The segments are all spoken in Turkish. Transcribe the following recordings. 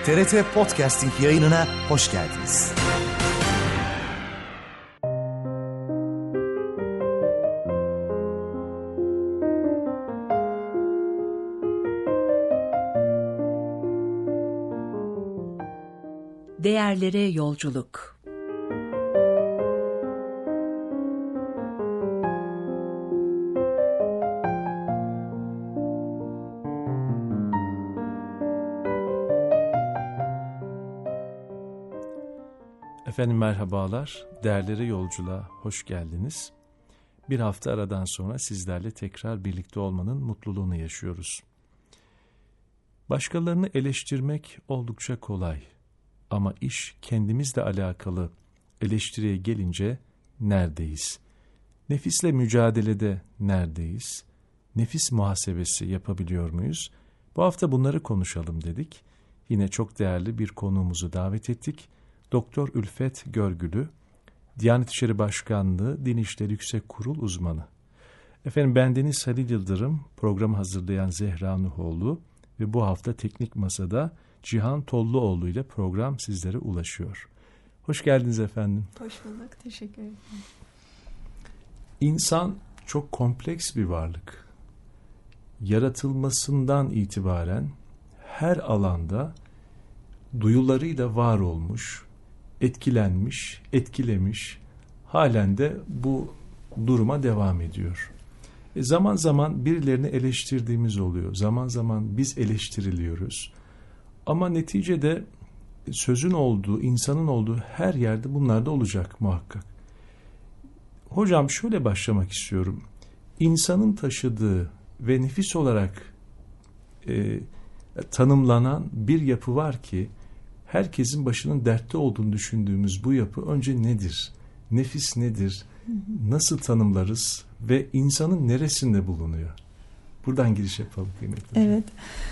TRT Podcasting yayınına hoş geldiniz. Değerlere yolculuk. Efendim merhabalar, değerlere yolculuğa hoş geldiniz. Bir hafta aradan sonra sizlerle tekrar birlikte olmanın mutluluğunu yaşıyoruz. Başkalarını eleştirmek oldukça kolay ama iş kendimizle alakalı eleştiriye gelince neredeyiz? Nefisle mücadelede neredeyiz? Nefis muhasebesi yapabiliyor muyuz? Bu hafta bunları konuşalım dedik. Yine çok değerli bir konuğumuzu davet ettik. Doktor Ülfet Görgülü, Diyanet İşleri Başkanlığı Din İşleri Yüksek Kurul uzmanı. Efendim bendeniz Halil Yıldırım, programı hazırlayan Zehra Nuhoğlu ve bu hafta Teknik Masa'da Cihan Tolluoğlu ile program sizlere ulaşıyor. Hoş geldiniz efendim. Hoş bulduk, teşekkür ederim. İnsan çok kompleks bir varlık. Yaratılmasından itibaren her alanda duyularıyla var olmuş, etkilenmiş, etkilemiş, halen de bu duruma devam ediyor. Zaman zaman birilerini eleştirdiğimiz oluyor. Zaman zaman biz eleştiriliyoruz. Ama neticede sözün olduğu, insanın olduğu her yerde bunlar da olacak muhakkak. Hocam şöyle başlamak istiyorum. İnsanın taşıdığı ve nefis olarak tanımlanan bir yapı var ki herkesin başının dertte olduğunu düşündüğümüz bu yapı önce nedir? Nefis nedir? Nasıl tanımlarız? Ve insanın neresinde bulunuyor? Buradan giriş yapalım kıymetli. Evet.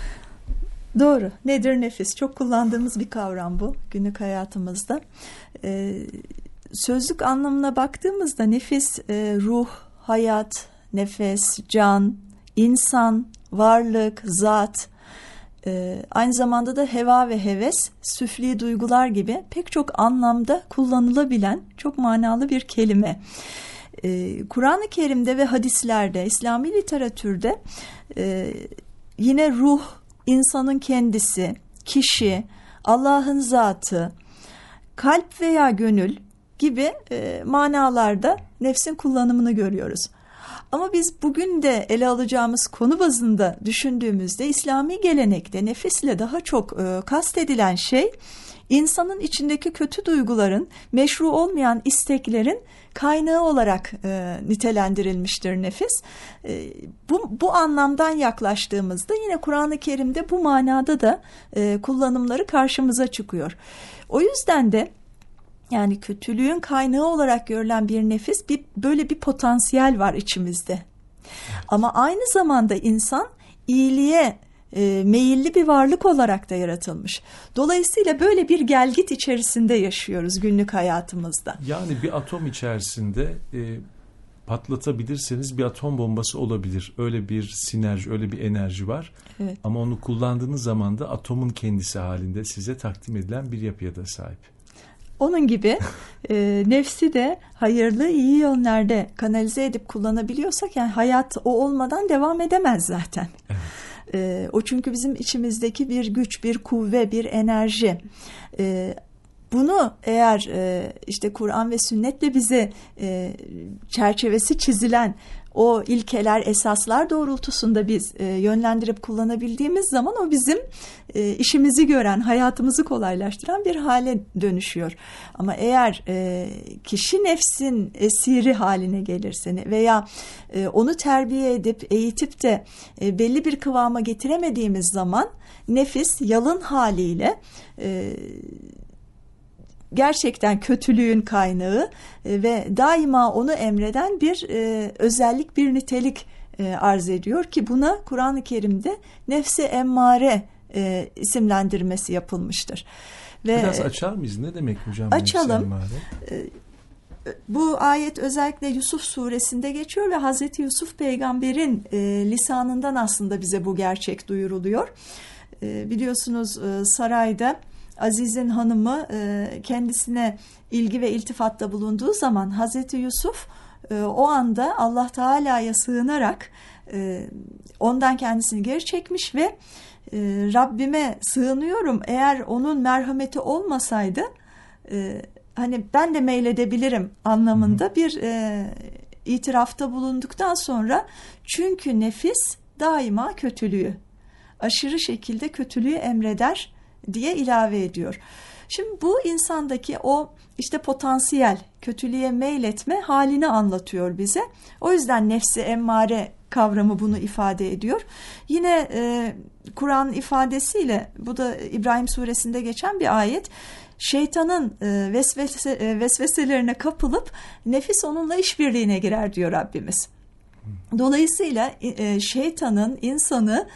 Doğru. Nedir nefis? Çok kullandığımız bir kavram bu günlük hayatımızda. Sözlük anlamına baktığımızda nefis, ruh, hayat, nefes, can, insan, varlık, zat, aynı zamanda da heva ve heves, süfli duygular gibi pek çok anlamda kullanılabilen çok manalı bir kelime. Kur'an-ı Kerim'de ve hadislerde, İslami literatürde yine ruh, insanın kendisi, kişi, Allah'ın zatı, kalp veya gönül gibi manalarda nefsin kullanımını görüyoruz. Ama biz bugün de ele alacağımız konu bazında düşündüğümüzde İslami gelenekte nefisle daha çok kastedilen şey insanın içindeki kötü duyguların, meşru olmayan isteklerin kaynağı olarak nitelendirilmiştir nefis. Bu anlamdan yaklaştığımızda yine Kur'an-ı Kerim'de bu manada da kullanımları karşımıza çıkıyor. O yüzden de yani kötülüğün kaynağı olarak görülen bir nefis, böyle bir potansiyel var içimizde. Ama aynı zamanda insan iyiliğe meyilli bir varlık olarak da yaratılmış. Dolayısıyla böyle bir gelgit içerisinde yaşıyoruz günlük hayatımızda. Yani bir atom içerisinde patlatabilirseniz bir atom bombası olabilir. Öyle bir sinerji, öyle bir enerji var. Evet. Ama onu kullandığınız zaman da atomun kendisi halinde size takdim edilen bir yapıya da sahip. Onun gibi nefsi de hayırlı, iyi yönlerde kanalize edip kullanabiliyorsak yani hayat o olmadan devam edemez zaten. Evet. O çünkü bizim içimizdeki bir güç, bir kuvve, bir enerji. Bunu eğer işte Kur'an ve sünnetle bize çerçevesi çizilen o ilkeler, esaslar doğrultusunda biz yönlendirip kullanabildiğimiz zaman o bizim işimizi gören, hayatımızı kolaylaştıran bir hale dönüşüyor. Ama eğer kişi nefsin esiri haline gelirse veya onu terbiye edip, eğitip de belli bir kıvama getiremediğimiz zaman nefis yalın haliyle gerçekten kötülüğün kaynağı ve daima onu emreden bir özellik, bir nitelik arz ediyor ki buna Kur'an-ı Kerim'de nefsi emmare isimlendirmesi yapılmıştır. Biraz açar mıyız? Ne demek hocam? Açalım. Bu ayet özellikle Yusuf suresinde geçiyor ve Hazreti Yusuf peygamberin lisanından aslında bize bu gerçek duyuruluyor. Biliyorsunuz sarayda Aziz'in hanımı kendisine ilgi ve iltifatta bulunduğu zaman Hazreti Yusuf o anda Allah Teala'ya sığınarak ondan kendisini geri çekmiş ve Rabbime sığınıyorum, eğer onun merhameti olmasaydı hani ben de meyledebilirim anlamında bir itirafta bulunduktan sonra, çünkü nefis daima kötülüğü, aşırı şekilde kötülüğü emreder diye ilave ediyor. Şimdi bu insandaki o işte potansiyel kötülüğe meyletme halini anlatıyor bize. O yüzden nefsi emmare kavramı bunu ifade ediyor. Yine Kur'an ifadesiyle, bu da İbrahim suresinde geçen bir ayet, şeytanın vesveselerine kapılıp nefis onunla işbirliğine girer diyor Rabbimiz. Dolayısıyla şeytanın insanı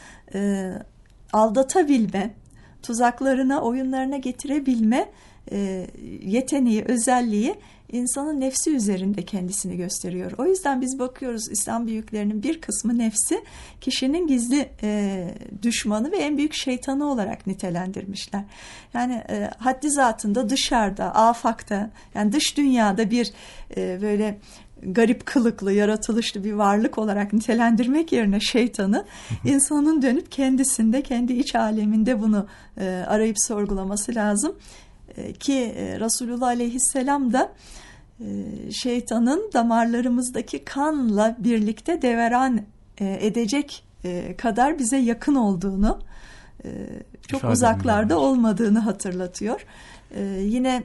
aldatabilme, tuzaklarına, oyunlarına getirebilme yeteneği, özelliği insanın nefsi üzerinde kendisini gösteriyor. O yüzden biz bakıyoruz, İslam büyüklerinin bir kısmı nefsi kişinin gizli düşmanı ve en büyük şeytanı olarak nitelendirmişler. Yani haddi zatında, dışarıda, afakta, yani dış dünyada bir böyle garip kılıklı, yaratılışlı bir varlık olarak nitelendirmek yerine şeytanı, insanın dönüp kendisinde, kendi iç aleminde bunu arayıp sorgulaması lazım. Ki Resulullah Aleyhisselam da şeytanın damarlarımızdaki kanla birlikte deveran edecek kadar bize yakın olduğunu, çok uzaklarda olmadığını hatırlatıyor. Yine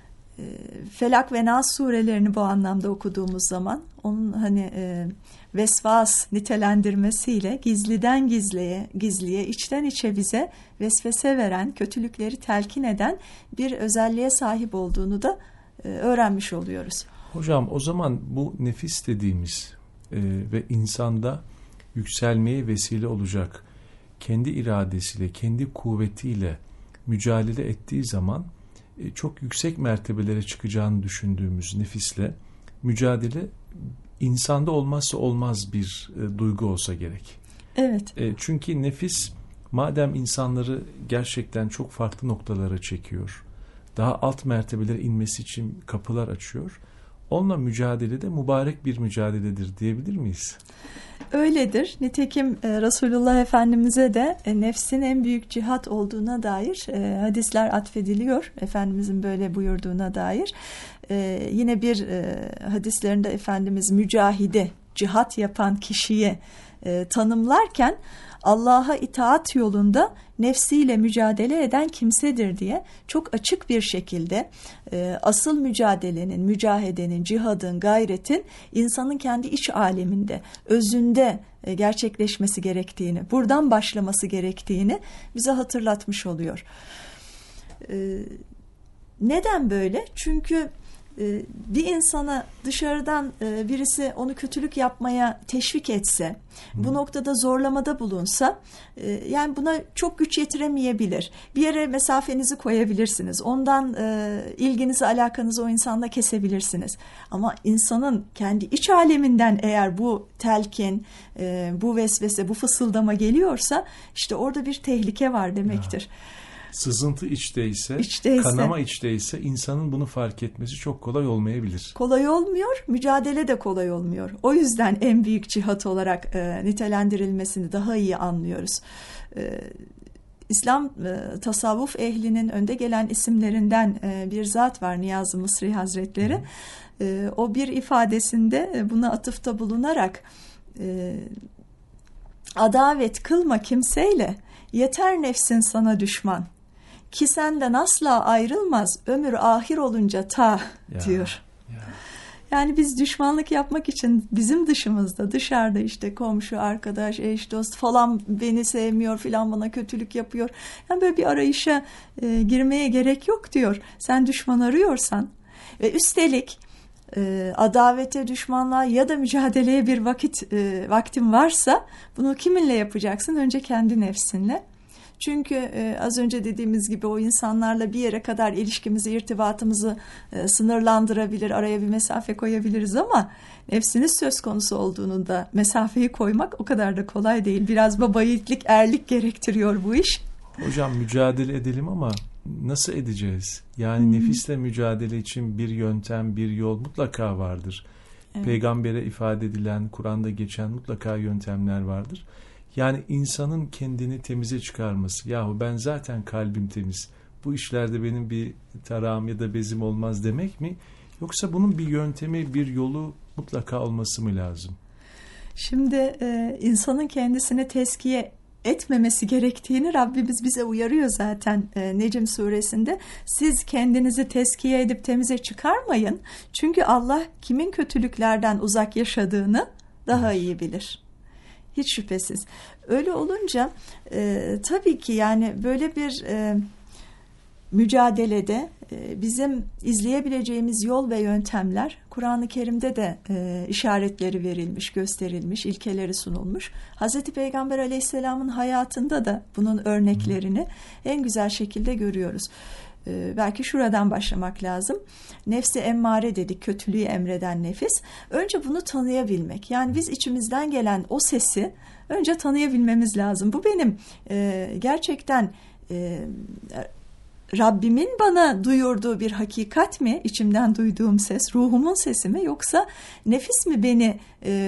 Felak ve Nas surelerini bu anlamda okuduğumuz zaman onun hani vesvas nitelendirmesiyle gizliden gizliye, içten içe bize vesvese veren, kötülükleri telkin eden bir özelliğe sahip olduğunu da öğrenmiş oluyoruz. Hocam, o zaman bu nefis dediğimiz ve insanda yükselmeye vesile olacak kendi iradesiyle, kendi kuvvetiyle mücadele ettiği zaman çok yüksek mertebelere çıkacağını düşündüğümüz nefisle mücadele insanda olmazsa olmaz bir duygu olsa gerek. Evet. Çünkü nefis madem insanları gerçekten çok farklı noktalara çekiyor, daha alt mertebelere inmesi için kapılar açıyor, onunla mücadelede mübarek bir mücadeledir diyebilir miyiz? Öyledir. Nitekim Resulullah Efendimiz'e de nefsin en büyük cihat olduğuna dair hadisler atfediliyor. Efendimizin böyle buyurduğuna dair. Yine bir hadislerinde Efendimiz mücahide, cihat yapan kişiye tanımlarken Allah'a itaat yolunda nefsiyle mücadele eden kimsedir diye çok açık bir şekilde asıl mücadelenin, mücahedenin, cihadın, gayretin insanın kendi iç aleminde, özünde gerçekleşmesi gerektiğini, buradan başlaması gerektiğini bize hatırlatmış oluyor. Neden böyle? Çünkü bir insana dışarıdan birisi onu kötülük yapmaya teşvik etse, bu noktada zorlamada bulunsa, yani buna çok güç yetiremeyebilir. Bir yere mesafenizi koyabilirsiniz. Ondan ilginizi, alakanızı o insanla kesebilirsiniz. Ama insanın kendi iç aleminden eğer bu telkin, bu vesvese, bu fısıldama geliyorsa, işte orada bir tehlike var demektir. Ya. Sızıntı içteyse, kanama içteyse insanın bunu fark etmesi çok kolay olmayabilir. Kolay olmuyor, mücadele de kolay olmuyor. O yüzden en büyük cihat olarak nitelendirilmesini daha iyi anlıyoruz. İslam tasavvuf ehlinin önde gelen isimlerinden bir zat var, Niyazi Mısri Hazretleri. O bir ifadesinde buna atıfta bulunarak adavet kılma kimseyle, yeter nefsin sana düşman. Ki senden asla ayrılmaz ömür ahir olunca diyor. Ya. Yani biz düşmanlık yapmak için bizim dışımızda, dışarıda işte komşu, arkadaş, eş, dost falan beni sevmiyor, filan bana kötülük yapıyor. Yani böyle bir arayışa girmeye gerek yok diyor. Sen düşman arıyorsan ve üstelik adavete, düşmanlığa ya da mücadeleye bir vaktin varsa bunu kiminle yapacaksın? Önce kendi nefsinle. Çünkü az önce dediğimiz gibi o insanlarla bir yere kadar ilişkimizi, irtibatımızı sınırlandırabilir, araya bir mesafe koyabiliriz ama nefsiniz söz konusu olduğunda mesafeyi koymak o kadar da kolay değil. Biraz baba yiğitlik, erlik gerektiriyor bu iş. Hocam mücadele edelim ama nasıl edeceğiz? Yani nefisle mücadele için bir yöntem, bir yol mutlaka vardır. Evet. Peygambere ifade edilen, Kur'an'da geçen mutlaka yöntemler vardır. Yani insanın kendini temize çıkarması. Yahu ben zaten kalbim temiz. Bu işlerde benim bir tarağım ya da bezim olmaz demek mi? Yoksa bunun bir yöntemi, bir yolu mutlaka olması mı lazım? Şimdi insanın kendisini tezkiye etmemesi gerektiğini Rabbimiz bize uyarıyor zaten Necm suresinde. Siz kendinizi tezkiye edip temize çıkarmayın. Çünkü Allah kimin kötülüklerden uzak yaşadığını daha iyi bilir. Hiç şüphesiz. Öyle olunca tabii ki yani böyle bir mücadelede bizim izleyebileceğimiz yol ve yöntemler Kur'an-ı Kerim'de de işaretleri verilmiş, gösterilmiş, ilkeleri sunulmuş. Hazreti Peygamber Aleyhisselam'ın hayatında da bunun örneklerini en güzel şekilde görüyoruz. Belki şuradan başlamak lazım. Nefsi emmare dedik, kötülüğü emreden nefis. Önce bunu tanıyabilmek. Yani biz içimizden gelen o sesi önce tanıyabilmemiz lazım. Bu benim gerçekten Rabbimin bana duyurduğu bir hakikat mi, içimden duyduğum ses, ruhumun sesi mi, yoksa nefis mi beni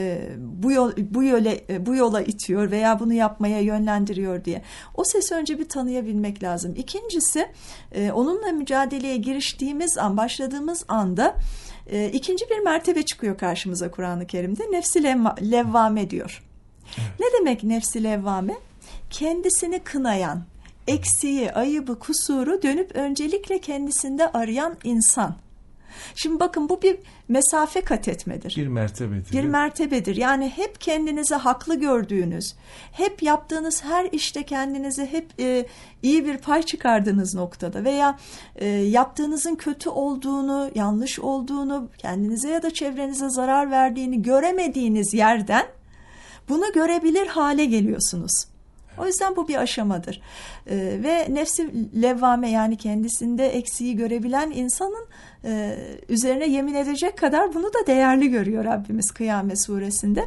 bu yola itiyor veya bunu yapmaya yönlendiriyor diye. O sesi önce bir tanıyabilmek lazım. İkincisi, onunla mücadeleye giriştiğimiz an, başladığımız anda ikinci bir mertebe çıkıyor karşımıza Kur'an-ı Kerim'de. Nefsi levvame diyor. Evet. Ne demek nefsi levvame? Kendisini kınayan, eksiği, ayıbı, kusuru dönüp öncelikle kendisinde arayan insan. Şimdi bakın, bu bir mesafe kat etmedir. Bir mertebedir. Bir mertebedir. Yani hep kendinizi haklı gördüğünüz, hep yaptığınız her işte kendinize hep iyi bir pay çıkardığınız noktada veya yaptığınızın kötü olduğunu, yanlış olduğunu, kendinize ya da çevrenize zarar verdiğini göremediğiniz yerden bunu görebilir hale geliyorsunuz. O yüzden bu bir aşamadır. Ve nefsi levvame, yani kendisinde eksiği görebilen insanın üzerine yemin edecek kadar bunu da değerli görüyor Rabbimiz Kıyamet suresinde.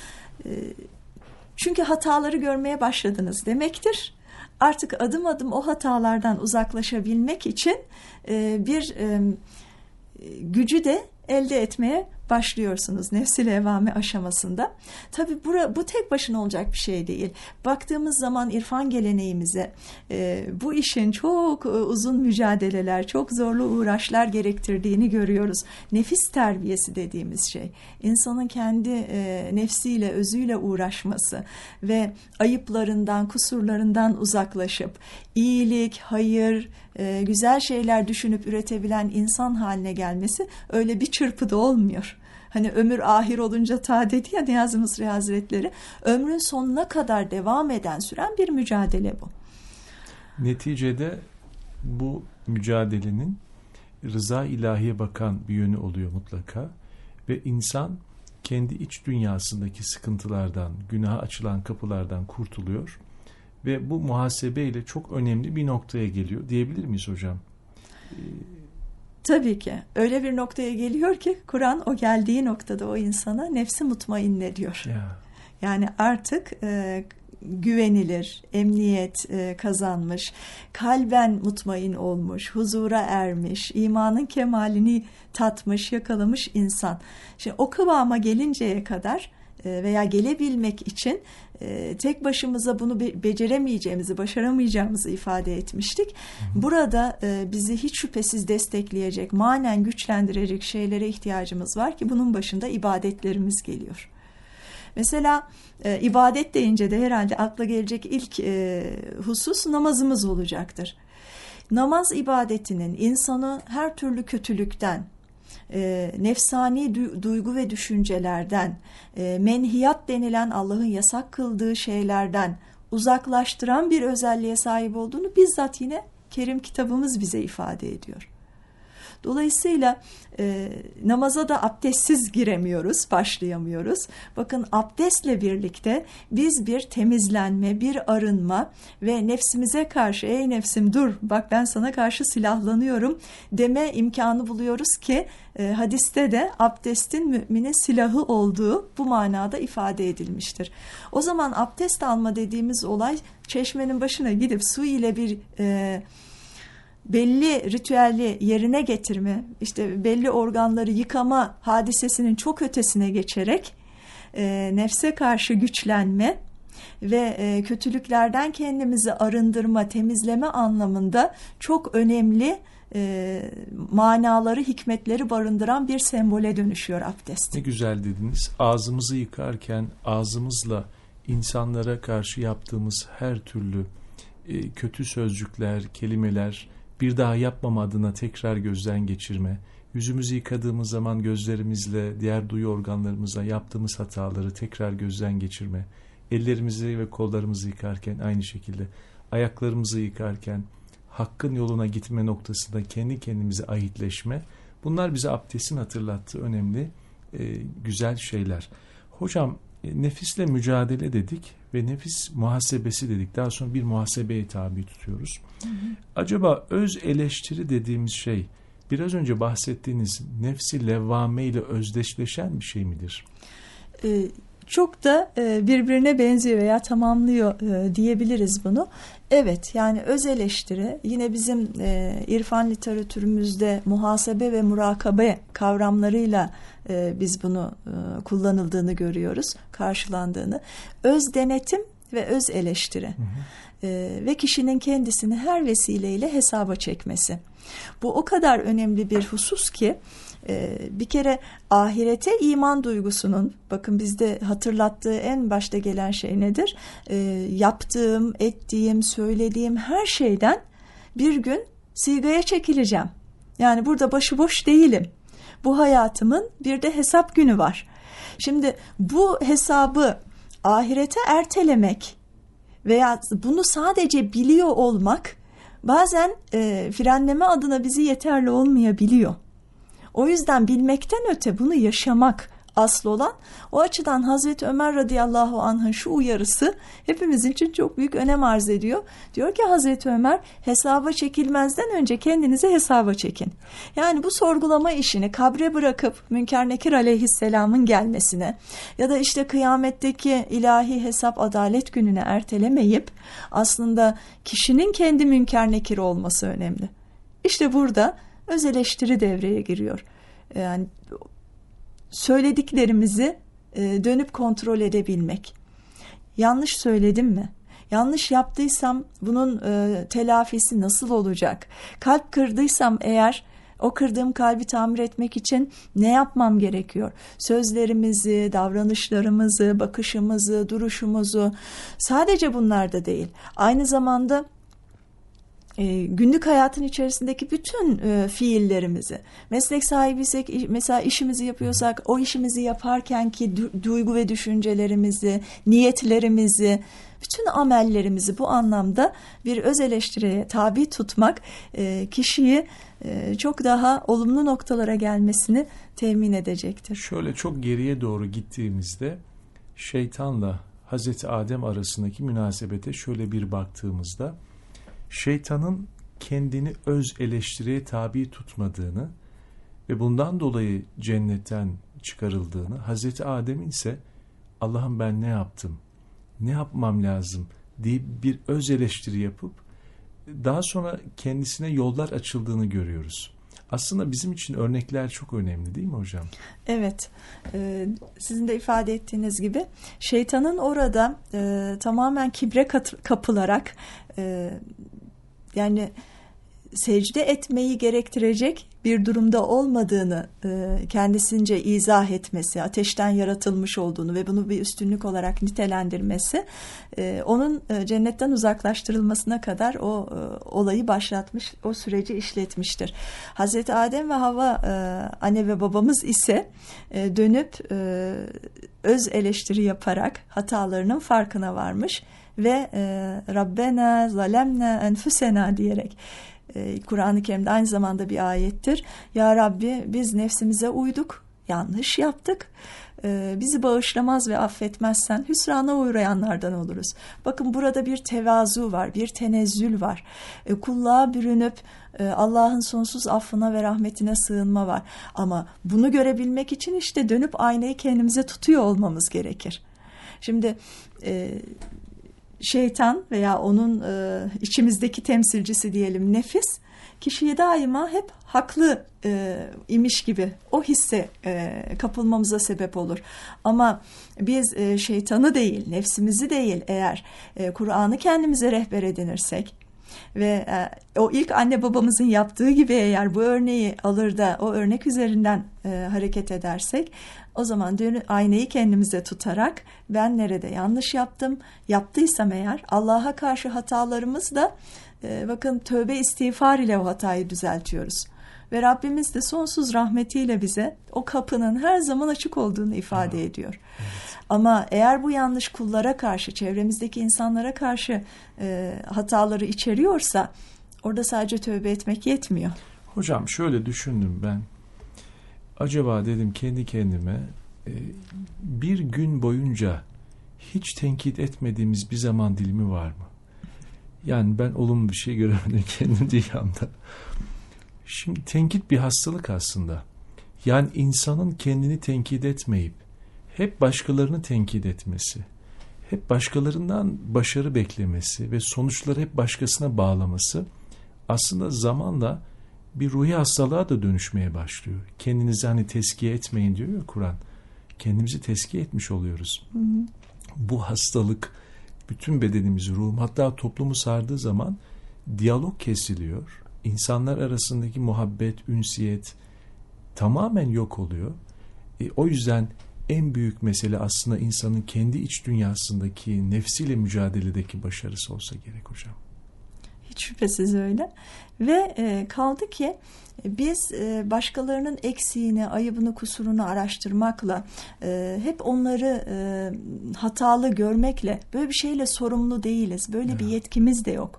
Çünkü hataları görmeye başladınız demektir. Artık adım adım o hatalardan uzaklaşabilmek için bir gücü de elde etmeye başlıyorsunuz nefs-i levvame aşamasında. Tabii bu tek başına olacak bir şey değil. Baktığımız zaman irfan geleneğimize bu işin çok uzun mücadeleler, çok zorlu uğraşlar gerektirdiğini görüyoruz. Nefis terbiyesi dediğimiz şey, insanın kendi nefsiyle, özüyle uğraşması ve ayıplarından, kusurlarından uzaklaşıp iyilik, hayır, güzel şeyler düşünüp üretebilen insan haline gelmesi öyle bir çırpıda olmuyor. Hani ömür ahir olunca ta dedi ya Niyazi Mısri Hazretleri, ömrün sonuna kadar devam eden, süren bir mücadele bu. Neticede bu mücadelenin rıza ilahiye bakan bir yönü oluyor mutlaka ve insan kendi iç dünyasındaki sıkıntılardan, günaha açılan kapılardan kurtuluyor ve bu muhasebeyle çok önemli bir noktaya geliyor diyebilir miyiz hocam? Tabii ki. Öyle bir noktaya geliyor ki Kur'an o geldiği noktada o insana nefsi mutmainne diyor. Ya. Yani artık güvenilir, emniyet kazanmış, kalben mutmain olmuş, huzura ermiş, imanın kemalini tatmış, yakalamış insan. Şimdi o kıvama gelinceye kadar veya gelebilmek için tek başımıza bunu beceremeyeceğimizi, başaramayacağımızı ifade etmiştik. Burada bizi hiç şüphesiz destekleyecek, manen güçlendirecek şeylere ihtiyacımız var ki bunun başında ibadetlerimiz geliyor. Mesela ibadet deyince de herhalde akla gelecek ilk husus namazımız olacaktır. Namaz ibadetinin insanı her türlü kötülükten, nefsani duygu ve düşüncelerden, menhiyat denilen Allah'ın yasak kıldığı şeylerden uzaklaştıran bir özelliğe sahip olduğunu bizzat yine Kerim kitabımız bize ifade ediyor. Dolayısıyla namaza da abdestsiz giremiyoruz, başlayamıyoruz. Bakın abdestle birlikte biz bir temizlenme, bir arınma ve nefsimize karşı ey nefsim dur bak ben sana karşı silahlanıyorum deme imkanı buluyoruz ki hadiste de abdestin müminin silahı olduğu bu manada ifade edilmiştir. O zaman abdest alma dediğimiz olay çeşmenin başına gidip su ile bir belli ritüeli yerine getirme, işte belli organları yıkama hadisesinin çok ötesine geçerek nefse karşı güçlenme ve kötülüklerden kendimizi arındırma, temizleme anlamında çok önemli manaları, hikmetleri barındıran bir sembole dönüşüyor abdest. Ne güzel dediniz. Ağzımızı yıkarken ağzımızla insanlara karşı yaptığımız her türlü kötü sözcükler, kelimeler bir daha yapmama adına tekrar gözden geçirme. Yüzümüzü yıkadığımız zaman gözlerimizle, diğer duyu organlarımızla yaptığımız hataları tekrar gözden geçirme. Ellerimizi ve kollarımızı yıkarken aynı şekilde, ayaklarımızı yıkarken hakkın yoluna gitme noktasında kendi kendimize ahitleşme. Bunlar bize abdestin hatırlattığı önemli, güzel şeyler. Hocam nefisle mücadele dedik ve nefis muhasebesi dedik. Daha sonra bir muhasebeye tabi tutuyoruz. Hı hı. Acaba öz eleştiri dediğimiz şey biraz önce bahsettiğiniz nefsi levvame ile özdeşleşen bir şey midir? Çok da birbirine benziyor veya tamamlıyor diyebiliriz bunu. Evet, yani öz eleştiri yine bizim irfan literatürümüzde muhasebe ve murakabe kavramlarıyla biz bunu kullanıldığını görüyoruz, karşılandığını. Öz denetim ve öz eleştiri. Hı hı. Ve kişinin kendisini her vesileyle hesaba çekmesi. Bu o kadar önemli bir husus ki bir kere ahirete iman duygusunun, bakın bizde hatırlattığı en başta gelen şey nedir? Yaptığım, ettiğim, söylediğim her şeyden bir gün sigaya çekileceğim. Yani burada başıboş değilim. Bu hayatımın bir de hesap günü var. Şimdi bu hesabı ahirete ertelemek veya bunu sadece biliyor olmak bazen frenleme adına bizi yeterli olmayabiliyor. O yüzden bilmekten öte bunu yaşamak asıl olan. O açıdan Hazreti Ömer radıyallahu anh'ın şu uyarısı hepimiz için çok büyük önem arz ediyor. Diyor ki Hazreti Ömer, hesaba çekilmezden önce kendinizi hesaba çekin. Yani bu sorgulama işini kabre bırakıp Münker Nekir aleyhisselamın gelmesine ya da işte kıyametteki ilahi hesap adalet gününe ertelemeyip aslında kişinin kendi Münker Nekir olması önemli. İşte burada öz eleştiri devreye giriyor. Yani söylediklerimizi dönüp kontrol edebilmek. Yanlış söyledim mi? Yanlış yaptıysam bunun telafisi nasıl olacak? Kalp kırdıysam eğer o kırdığım kalbi tamir etmek için ne yapmam gerekiyor? Sözlerimizi, davranışlarımızı, bakışımızı, duruşumuzu sadece bunlar da değil. Aynı zamanda günlük hayatın içerisindeki bütün fiillerimizi, meslek sahibiysek mesela işimizi yapıyorsak o işimizi yaparkenki duygu ve düşüncelerimizi, niyetlerimizi, bütün amellerimizi bu anlamda bir öz eleştiriye tabi tutmak kişiyi çok daha olumlu noktalara gelmesini temin edecektir. Şöyle çok geriye doğru gittiğimizde şeytanla Hazreti Adem arasındaki münasebete şöyle bir baktığımızda şeytanın kendini öz eleştiriye tabi tutmadığını ve bundan dolayı cennetten çıkarıldığını, Hazreti Adem'in ise Allah'ım ben ne yaptım, ne yapmam lazım deyip bir öz eleştiri yapıp daha sonra kendisine yollar açıldığını görüyoruz. Aslında bizim için örnekler çok önemli değil mi hocam? Evet, sizin de ifade ettiğiniz gibi şeytanın orada tamamen kibre kapılarak yani secde etmeyi gerektirecek bir durumda olmadığını kendisince izah etmesi, ateşten yaratılmış olduğunu ve bunu bir üstünlük olarak nitelendirmesi onun cennetten uzaklaştırılmasına kadar o olayı başlatmış, o süreci işletmiştir. Hazreti Adem ve Havva anne ve babamız ise dönüp öz eleştiri yaparak hatalarının farkına varmış ve Rabbena zalemna enfusena diyerek Kur'an-ı Kerim'de aynı zamanda bir ayettir. Ya Rabbi biz nefsimize uyduk, yanlış yaptık. Bizi bağışlamaz ve affetmezsen hüsrana uğrayanlardan oluruz. Bakın burada bir tevazu var, bir tenezzül var. Kulluğa bürünüp Allah'ın sonsuz affına ve rahmetine sığınma var. Ama bunu görebilmek için işte dönüp aynayı kendimize tutuyor olmamız gerekir. Şimdi şeytan veya onun içimizdeki temsilcisi diyelim nefis, kişiye daima hep haklı imiş gibi o hisse kapılmamıza sebep olur. Ama biz şeytanı değil, nefsimizi değil, eğer Kur'an'ı kendimize rehber edinirsek ve o ilk anne babamızın yaptığı gibi eğer bu örneği alır da o örnek üzerinden hareket edersek, o zaman aynayı kendimize tutarak ben nerede yanlış yaptıysam eğer Allah'a karşı hatalarımız da bakın tövbe istiğfar ile o hatayı düzeltiyoruz. Ve Rabbimiz de sonsuz rahmetiyle bize o kapının her zaman açık olduğunu ifade ediyor. Evet. Ama eğer bu yanlış kullara karşı, çevremizdeki insanlara karşı hataları içeriyorsa orada sadece tövbe etmek yetmiyor. Hocam şöyle düşündüm ben. Acaba dedim kendi kendime bir gün boyunca hiç tenkit etmediğimiz bir zaman dilimi var mı? Yani ben olumlu bir şey göremedim kendi dünyamda. Şimdi tenkit bir hastalık aslında. Yani insanın kendini tenkit etmeyip hep başkalarını tenkit etmesi, hep başkalarından başarı beklemesi ve sonuçları hep başkasına bağlaması aslında zamanla bir ruhi hastalığa da dönüşmeye başlıyor. Kendinizi hani tezkiye etmeyin diyor ya Kur'an. Kendimizi tezkiye etmiş oluyoruz. Hı hı. Bu hastalık bütün bedenimizi, ruhum, hatta toplumu sardığı zaman diyalog kesiliyor. İnsanlar arasındaki muhabbet, ünsiyet tamamen yok oluyor. O yüzden en büyük mesele aslında insanın kendi iç dünyasındaki nefsiyle mücadeledeki başarısı olsa gerek hocam. Hiç şüphesiz öyle. Ve kaldı ki biz başkalarının eksiğini, ayıbını, kusurunu araştırmakla, hep onları hatalı görmekle, böyle bir şeyle sorumlu değiliz. Böyle bir yetkimiz de yok.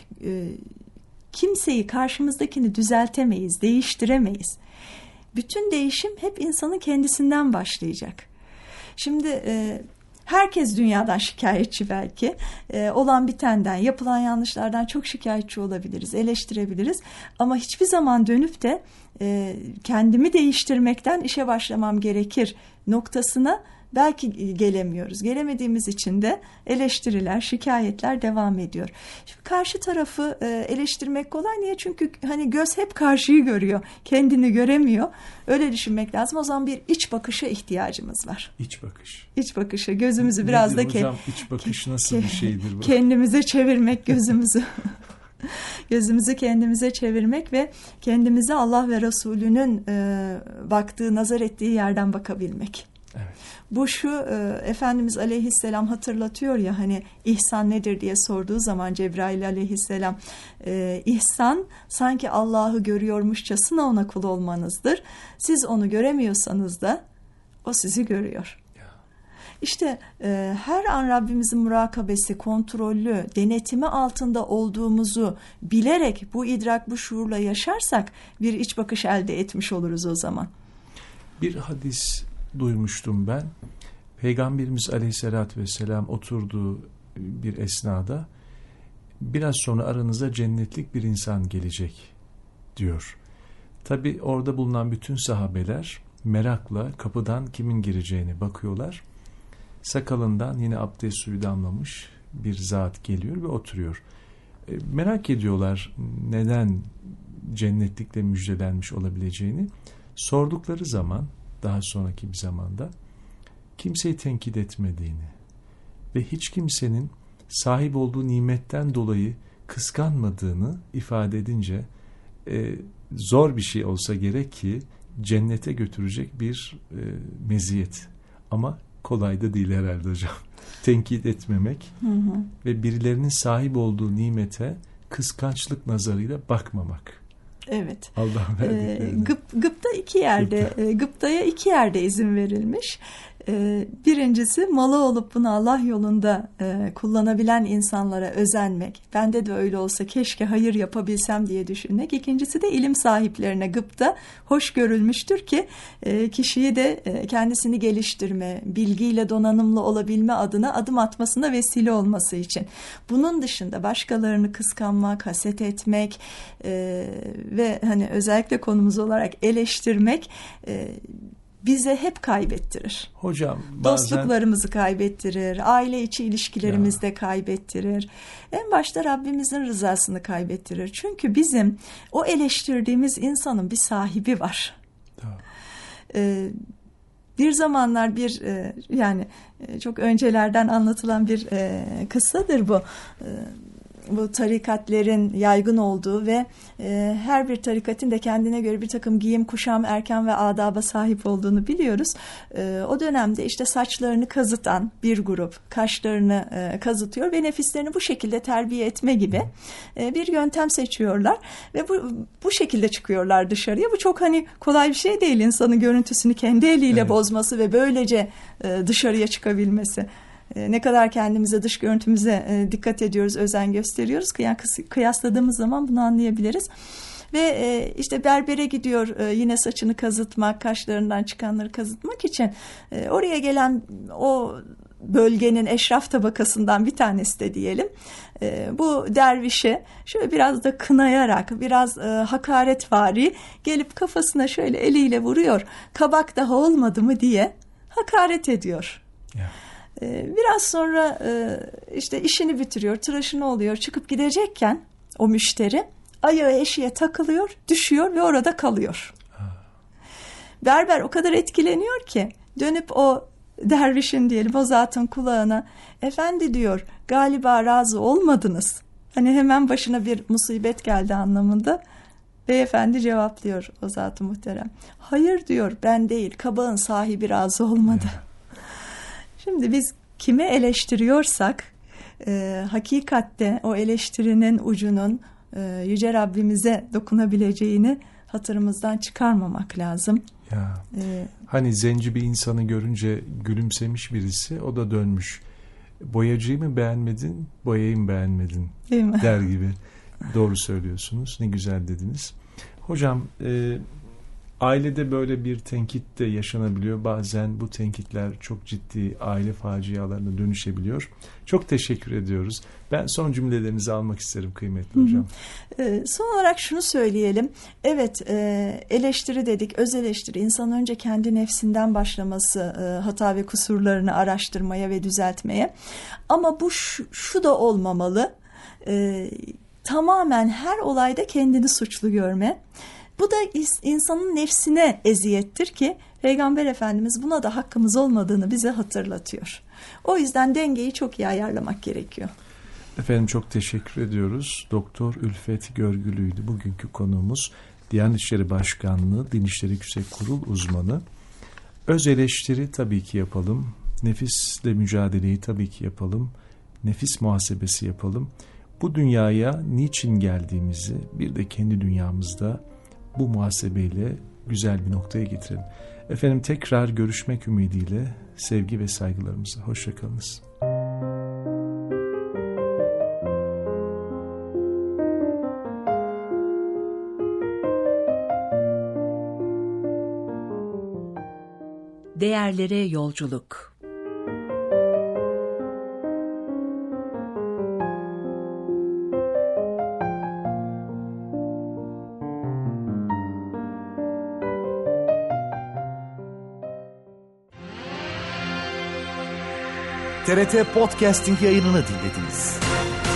Kimseyi, karşımızdakini düzeltemeyiz, değiştiremeyiz. Bütün değişim hep insanın kendisinden başlayacak. Şimdi herkes dünyadan şikayetçi belki. Olan bitenden, yapılan yanlışlardan çok şikayetçi olabiliriz, eleştirebiliriz. Ama hiçbir zaman dönüp de kendimi değiştirmekten işe başlamam gerekir noktasına belki gelemiyoruz. Gelemediğimiz için de eleştiriler, şikayetler devam ediyor. Şimdi karşı tarafı eleştirmek kolay. Niye? Çünkü hani göz hep karşıyı görüyor. Kendini göremiyor. Öyle düşünmek lazım. O zaman bir iç bakışa ihtiyacımız var. İç bakış. İç bakışa. Gözümüzü biraz da hocam iç bakış nasıl bir şeydir bu? Kendimize çevirmek gözümüzü. Gözümüzü kendimize çevirmek ve kendimize Allah ve Resulünün baktığı, nazar ettiği yerden bakabilmek. Evet. Bu şu Efendimiz Aleyhisselam hatırlatıyor ya, hani ihsan nedir diye sorduğu zaman Cebrail Aleyhisselam, ihsan sanki Allah'ı görüyormuşçasına ona kul olmanızdır. Siz onu göremiyorsanız da o sizi görüyor. İşte her an Rabbimizin murakabesi, kontrollü, denetimi altında olduğumuzu bilerek bu idrak, bu şuurla yaşarsak bir iç bakış elde etmiş oluruz o zaman. Bir hadis duymuştum ben. Peygamberimiz Aleyhisselatü Vesselam oturduğu bir esnada biraz sonra aranıza cennetlik bir insan gelecek diyor. Tabi orada bulunan bütün sahabeler merakla kapıdan kimin gireceğine bakıyorlar. Sakalından yine abdest suyu damlamış bir zat geliyor ve oturuyor. Merak ediyorlar neden cennetlikle müjdelenmiş olabileceğini. Sordukları zaman daha sonraki bir zamanda kimseyi tenkit etmediğini ve hiç kimsenin sahip olduğu nimetten dolayı kıskanmadığını ifade edince zor bir şey olsa gerek ki cennete götürecek bir meziyet. Ama kolay da değil herhalde hocam. Tenkit etmemek ve birilerinin sahip olduğu nimete kıskançlık nazarıyla bakmamak. Evet. Allah'ın verdiklerini. Gıpta iki yerde, gıptaya iki yerde izin verilmiş. Birincisi, malı olup bunu Allah yolunda kullanabilen insanlara özenmek. Bende de öyle olsa keşke hayır yapabilsem diye düşünmek. İkincisi de ilim sahiplerine gıpta hoş görülmüştür ki kişiyi de kendisini geliştirme, bilgiyle donanımlı olabilme adına adım atmasına vesile olması için. Bunun dışında başkalarını kıskanmak, haset etmek ve hani özellikle konumuz olarak eleştirmek bize hep kaybettirir. Hocam bazen dostluklarımızı kaybettirir, aile içi ilişkilerimizi de kaybettirir. En başta Rabbimizin rızasını kaybettirir. Çünkü bizim o eleştirdiğimiz insanın bir sahibi var. Bir zamanlar yani çok öncelerden anlatılan bir kıssadır bu. Bu tarikatlerin yaygın olduğu ve her bir tarikatın da kendine göre bir takım giyim, kuşam, erken ve adaba sahip olduğunu biliyoruz. O dönemde işte saçlarını kazıtan bir grup kaşlarını kazıtıyor ve nefislerini bu şekilde terbiye etme gibi bir yöntem seçiyorlar ve bu şekilde çıkıyorlar dışarıya. Bu çok hani kolay bir şey değil, insanın görüntüsünü kendi eliyle bozması ve böylece dışarıya çıkabilmesi. Ne kadar kendimize, dış görüntümüze dikkat ediyoruz, özen gösteriyoruz. Kıyasladığımız zaman bunu anlayabiliriz. Ve işte berbere gidiyor yine saçını kazıtmak, kaşlarından çıkanları kazıtmak için. Oraya gelen o bölgenin eşraf tabakasından bir tanesi de diyelim. Bu dervişe şöyle biraz da kınayarak, biraz hakaretvari gelip kafasına şöyle eliyle vuruyor. Kabak daha olmadı mı diye hakaret ediyor. Yeah. Biraz sonra işte işini bitiriyor, tıraşını oluyor, çıkıp gidecekken o müşteri ayağı eşiğe takılıyor, düşüyor ve orada kalıyor. Berber o kadar etkileniyor ki dönüp o dervişin diyelim o zatın kulağına, efendi diyor, galiba razı olmadınız. Hani hemen başına bir musibet geldi anlamında. Beyefendi cevaplıyor o zat-ı muhterem. Hayır diyor, ben değil, kabağın sahibi razı olmadı. Şimdi biz kimi eleştiriyorsak hakikatte o eleştirinin ucunun Yüce Rabbimize dokunabileceğini hatırımızdan çıkarmamak lazım. Ya, hani zenci bir insanı görünce gülümsemiş birisi, o da dönmüş. Boyacıyı mı beğenmedin, boyayı mı beğenmedin değil mi? Der gibi. Doğru söylüyorsunuz, ne güzel dediniz. Hocam ailede böyle bir tenkit de yaşanabiliyor. Bazen bu tenkitler çok ciddi aile facialarına dönüşebiliyor. Çok teşekkür ediyoruz. Ben son cümlelerinizi almak isterim kıymetli hocam. Son olarak şunu söyleyelim. Evet, eleştiri dedik, öz eleştiri. İnsan önce kendi nefsinden başlaması, hata ve kusurlarını araştırmaya ve düzeltmeye. Ama bu şu da olmamalı. Tamamen her olayda kendini suçlu görme. Bu da insanın nefsine eziyettir ki Peygamber Efendimiz buna da hakkımız olmadığını bize hatırlatıyor. O yüzden dengeyi çok iyi ayarlamak gerekiyor. Efendim çok teşekkür ediyoruz. Doktor Ülfet Görgülü'ydü bugünkü konuğumuz. Diyanet İşleri Başkanlığı Din İşleri Yüksek Kurul uzmanı. Öz eleştiri tabii ki yapalım. Nefisle mücadeleyi tabii ki yapalım. Nefis muhasebesi yapalım. Bu dünyaya niçin geldiğimizi bir de kendi dünyamızda bu muhasebeyle güzel bir noktaya getirelim. Efendim tekrar görüşmek ümidiyle sevgi ve saygılarımızla. Hoşça kalınız. Değerlere yolculuk. TRT Podcasting yayınını dinlediniz.